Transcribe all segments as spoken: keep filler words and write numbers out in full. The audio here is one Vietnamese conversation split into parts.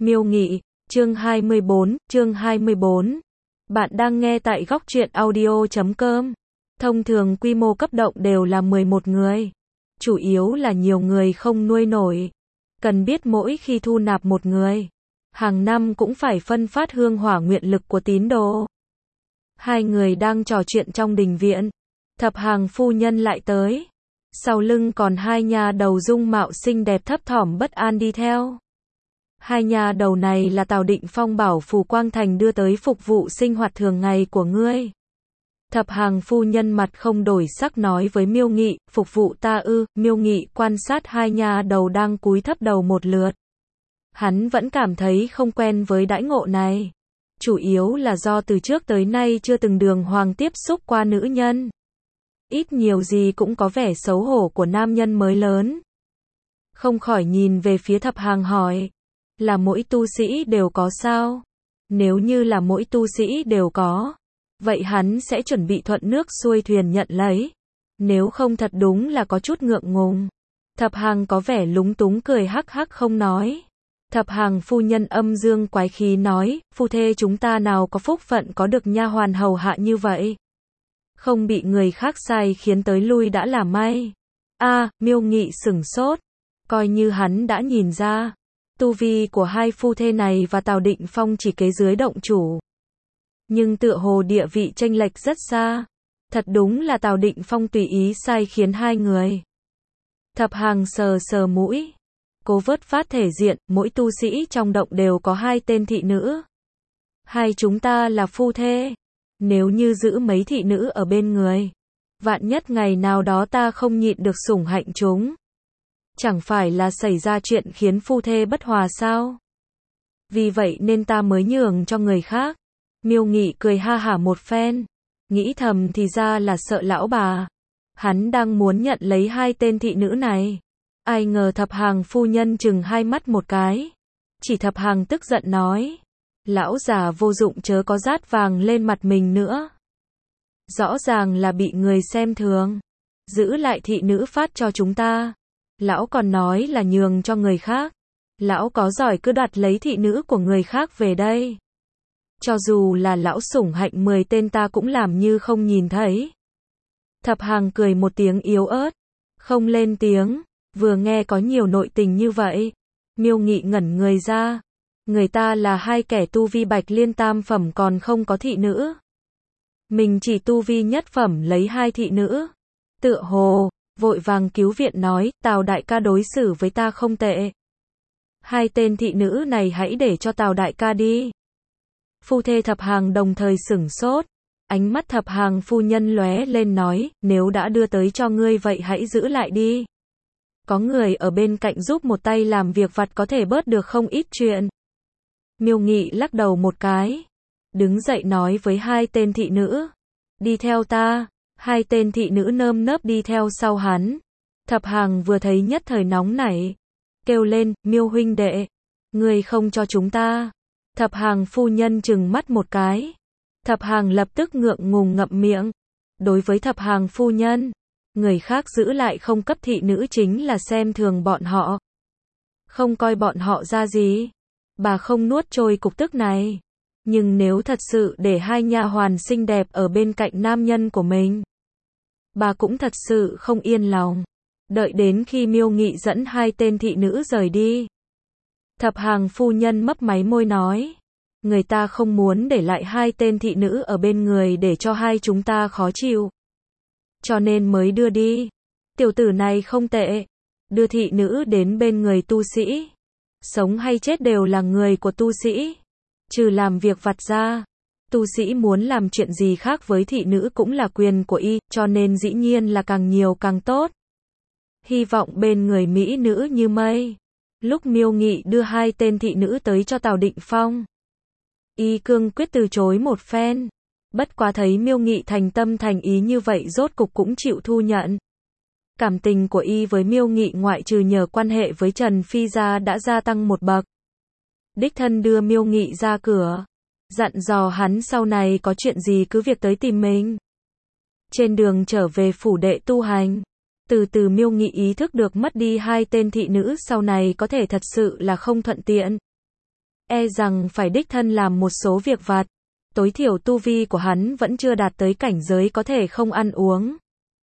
Miêu Nghị, chương hai mươi bốn, chương hai mươi bốn. Bạn đang nghe tại góc truyện audio chấm com. Thông thường quy mô cấp động đều là mười một người. Chủ yếu là nhiều người không nuôi nổi. Cần biết mỗi khi thu nạp một người, hàng năm cũng phải phân phát hương hỏa nguyện lực của tín đồ. Hai người đang trò chuyện trong đình viện. Thập Hàng phu nhân lại tới. Sau lưng còn hai nha đầu dung mạo xinh đẹp thấp thỏm bất an đi theo. Hai nhà đầu này là Tào Định Phong bảo Phù Quang Thành đưa tới phục vụ sinh hoạt thường ngày của ngươi. Thập Hàng phu nhân mặt không đổi sắc nói với Miêu Nghị, phục vụ ta ư? Miêu Nghị quan sát hai nhà đầu đang cúi thấp đầu một lượt. Hắn vẫn cảm thấy không quen với đãi ngộ này. Chủ yếu là do từ trước tới nay chưa từng đường hoàng tiếp xúc qua nữ nhân. Ít nhiều gì cũng có vẻ xấu hổ của nam nhân mới lớn. Không khỏi nhìn về phía Thập Hàng hỏi. Là mỗi tu sĩ đều có sao? Nếu như là mỗi tu sĩ đều có, vậy hắn sẽ chuẩn bị thuận nước xuôi thuyền nhận lấy. Nếu không thật đúng là có chút ngượng ngùng. Thập Hàng có vẻ lúng túng cười hắc hắc không nói. Thập Hàng phu nhân âm dương quái khí nói, phu thê chúng ta nào có phúc phận có được nha hoàn hầu hạ như vậy. Không bị người khác sai khiến tới lui đã là may. A, à, Miêu Nghị sửng sốt. Coi như hắn đã nhìn ra. Tu vi của hai phu thê này và Tào Định Phong chỉ kế dưới động chủ. Nhưng tựa hồ địa vị chênh lệch rất xa. Thật đúng là Tào Định Phong tùy ý sai khiến hai người. Thập Hàng sờ sờ mũi. Cố vớt phát thể diện, mỗi tu sĩ trong động đều có hai tên thị nữ. Hai chúng ta là phu thê. Nếu như giữ mấy thị nữ ở bên người, vạn nhất ngày nào đó ta không nhịn được sủng hạnh chúng. Chẳng phải là xảy ra chuyện khiến phu thê bất hòa sao? Vì vậy nên ta mới nhường cho người khác. Miêu Nghị cười ha hả một phen. Nghĩ thầm thì ra là sợ lão bà. Hắn đang muốn nhận lấy hai tên thị nữ này. Ai ngờ Thập Hàng phu nhân chừng hai mắt một cái. Chỉ Thập Hàng tức giận nói. Lão già vô dụng chớ có rát vàng lên mặt mình nữa. Rõ ràng là bị người xem thường. Giữ lại thị nữ phát cho chúng ta. Lão còn nói là nhường cho người khác. Lão có giỏi cứ đoạt lấy thị nữ của người khác về đây. Cho dù là lão sủng hạnh mười tên ta cũng làm như không nhìn thấy. Thập Hàng cười một tiếng yếu ớt. Không lên tiếng. Vừa nghe có nhiều nội tình như vậy. Miêu Nghị ngẩn người ra. Người ta là hai kẻ tu vi bạch liên tam phẩm còn không có thị nữ. Mình chỉ tu vi nhất phẩm lấy hai thị nữ. Tựa hồ. Vội vàng cứu viện nói, Tào đại ca đối xử với ta không tệ. Hai tên thị nữ này hãy để cho Tào đại ca đi. Phu thê Thập Hàng đồng thời sửng sốt. Ánh mắt Thập Hàng phu nhân lóe lên nói, nếu đã đưa tới cho ngươi vậy hãy giữ lại đi. Có người ở bên cạnh giúp một tay làm việc vặt có thể bớt được không ít chuyện. Miêu Nghị lắc đầu một cái. Đứng dậy nói với hai tên thị nữ. Đi theo ta. Hai tên thị nữ nơm nớp đi theo sau hắn. Thập Hàng vừa thấy nhất thời nóng nảy. Kêu lên, Miêu huynh đệ. Ngươi không cho chúng ta. Thập Hàng phu nhân trừng mắt một cái. Thập Hàng lập tức ngượng ngùng ngậm miệng. Đối với Thập Hàng phu nhân, người khác giữ lại không cấp thị nữ chính là xem thường bọn họ. Không coi bọn họ ra gì. Bà không nuốt trôi cục tức này. Nhưng nếu thật sự để hai nha hoàn xinh đẹp ở bên cạnh nam nhân của mình, bà cũng thật sự không yên lòng. Đợi đến khi Miêu Nghị dẫn hai tên thị nữ rời đi. Thập Hàng phu nhân mấp máy môi nói. Người ta không muốn để lại hai tên thị nữ ở bên người để cho hai chúng ta khó chịu. Cho nên mới đưa đi. Tiểu tử này không tệ. Đưa thị nữ đến bên người tu sĩ. Sống hay chết đều là người của tu sĩ. Trừ làm việc vặt ra. Tu sĩ muốn làm chuyện gì khác với thị nữ cũng là quyền của y, cho nên dĩ nhiên là càng nhiều càng tốt. Hy vọng bên người mỹ nữ như mây. Lúc Miêu Nghị đưa hai tên thị nữ tới cho Tào Định Phong, y cương quyết từ chối một phen. Bất quá thấy Miêu Nghị thành tâm thành ý như vậy rốt cục cũng chịu thu nhận. Cảm tình của y với Miêu Nghị ngoại trừ nhờ quan hệ với Trần Phi ra đã gia tăng một bậc. Đích thân đưa Miêu Nghị ra cửa. Dặn dò hắn sau này có chuyện gì cứ việc tới tìm mình. Trên đường trở về phủ đệ tu hành, từ từ Miêu Nghị ý thức được mất đi hai tên thị nữ sau này có thể thật sự là không thuận tiện. e rằng phải đích thân làm một số việc vặt. Tối thiểu tu vi của hắn vẫn chưa đạt tới cảnh giới có thể không ăn uống.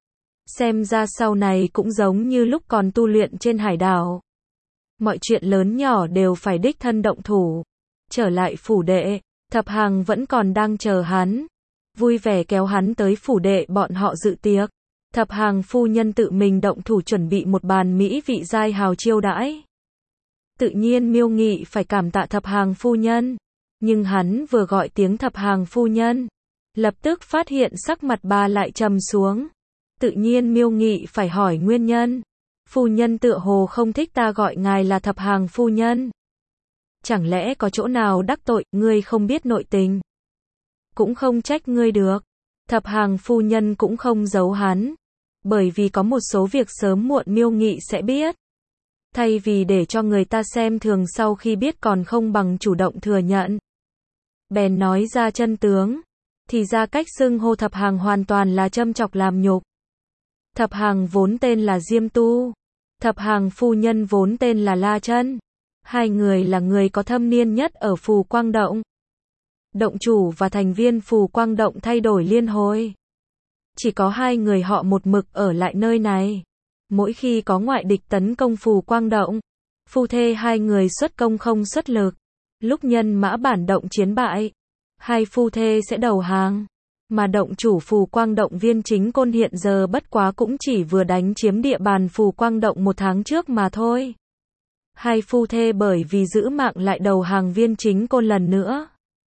Xem ra sau này cũng giống như lúc còn tu luyện trên hải đảo. Mọi chuyện lớn nhỏ đều phải đích thân động thủ. Trở lại phủ đệ, Thập Hàng vẫn còn đang chờ hắn. Vui vẻ kéo hắn tới phủ đệ bọn họ dự tiệc. Thập Hàng phu nhân tự mình động thủ chuẩn bị một bàn mỹ vị giai hào chiêu đãi. Tự nhiên Miêu Nghị phải cảm tạ Thập Hàng phu nhân. Nhưng hắn vừa gọi tiếng Thập Hàng phu nhân, lập tức phát hiện sắc mặt bà lại trầm xuống. Tự nhiên Miêu Nghị phải hỏi nguyên nhân. Phu nhân tựa hồ không thích ta gọi ngài là Thập Hàng phu nhân. Chẳng lẽ có chỗ nào đắc tội, ngươi không biết nội tình? Cũng không trách ngươi được. Thập Hàng phu nhân cũng không giấu hắn. Bởi vì có một số việc sớm muộn Miêu Nghị sẽ biết. Thay vì để cho người ta xem thường sau khi biết còn không bằng chủ động thừa nhận. Bèn nói ra chân tướng. Thì ra cách xưng hô Thập Hàng hoàn toàn là châm chọc làm nhục. Thập Hàng vốn tên là Diêm Tu. Thập Hàng phu nhân vốn tên là La Chân. Hai người là người có thâm niên nhất ở Phù Quang Động. Động chủ và thành viên Phù Quang Động thay đổi liên hồi. Chỉ có hai người họ một mực ở lại nơi này. Mỗi khi có ngoại địch tấn công Phù Quang Động, phu thê hai người xuất công không xuất lực. Lúc nhân mã bản động chiến bại, hai phu thê sẽ đầu hàng. Mà động chủ Phù Quang Động Viên Chính Côn hiện giờ bất quá cũng chỉ vừa đánh chiếm địa bàn Phù Quang Động một tháng trước mà thôi. Hai phu thê bởi vì giữ mạng lại đầu hàng Viên Chính Côn lần nữa.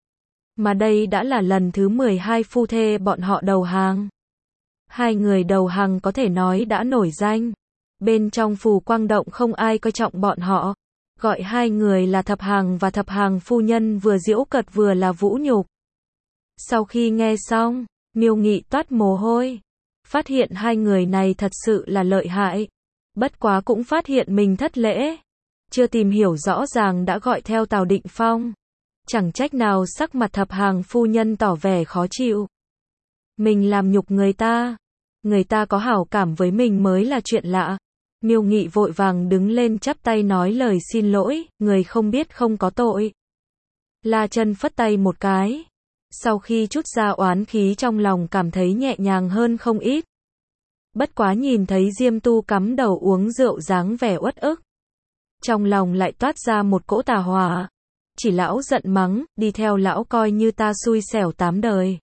Mà đây đã là lần thứ mười hai phu thê bọn họ đầu hàng. Hai người đầu hàng có thể nói đã nổi danh. Bên trong Phù Quang Động không ai coi trọng bọn họ. Gọi hai người là Thập Hàng và Thập Hàng phu nhân vừa giễu cợt vừa là vũ nhục. Sau khi nghe xong, Miêu Nghị toát mồ hôi. Phát hiện hai người này thật sự là lợi hại. Bất quá cũng phát hiện mình thất lễ. Chưa tìm hiểu rõ ràng đã gọi theo Tào Định Phong. Chẳng trách nào sắc mặt Thập Hàng phu nhân tỏ vẻ khó chịu. Mình làm nhục người ta. Người ta có hảo cảm với mình mới là chuyện lạ. Miêu Nghị vội vàng đứng lên chắp tay nói lời xin lỗi, người không biết không có tội. La Chân phất tay một cái. Sau khi trút ra oán khí trong lòng cảm thấy nhẹ nhàng hơn không ít. Bất quá nhìn thấy Diêm Tu cắm đầu uống rượu dáng vẻ uất ức. Trong lòng lại toát ra một cỗ tà hỏa. Chỉ lão giận mắng, đi theo lão coi như ta xui xẻo tám đời.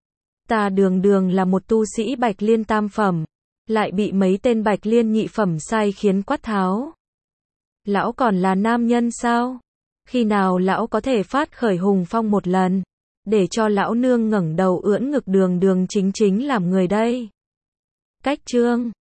Ta đường đường là một tu sĩ Bạch Liên tam phẩm. Lại bị mấy tên Bạch Liên nhị phẩm sai khiến quát tháo. Lão còn là nam nhân sao? Khi nào lão có thể phát khởi hùng phong một lần? Để cho lão nương ngẩng đầu ưỡn ngực đường đường chính chính làm người đây. Cách chương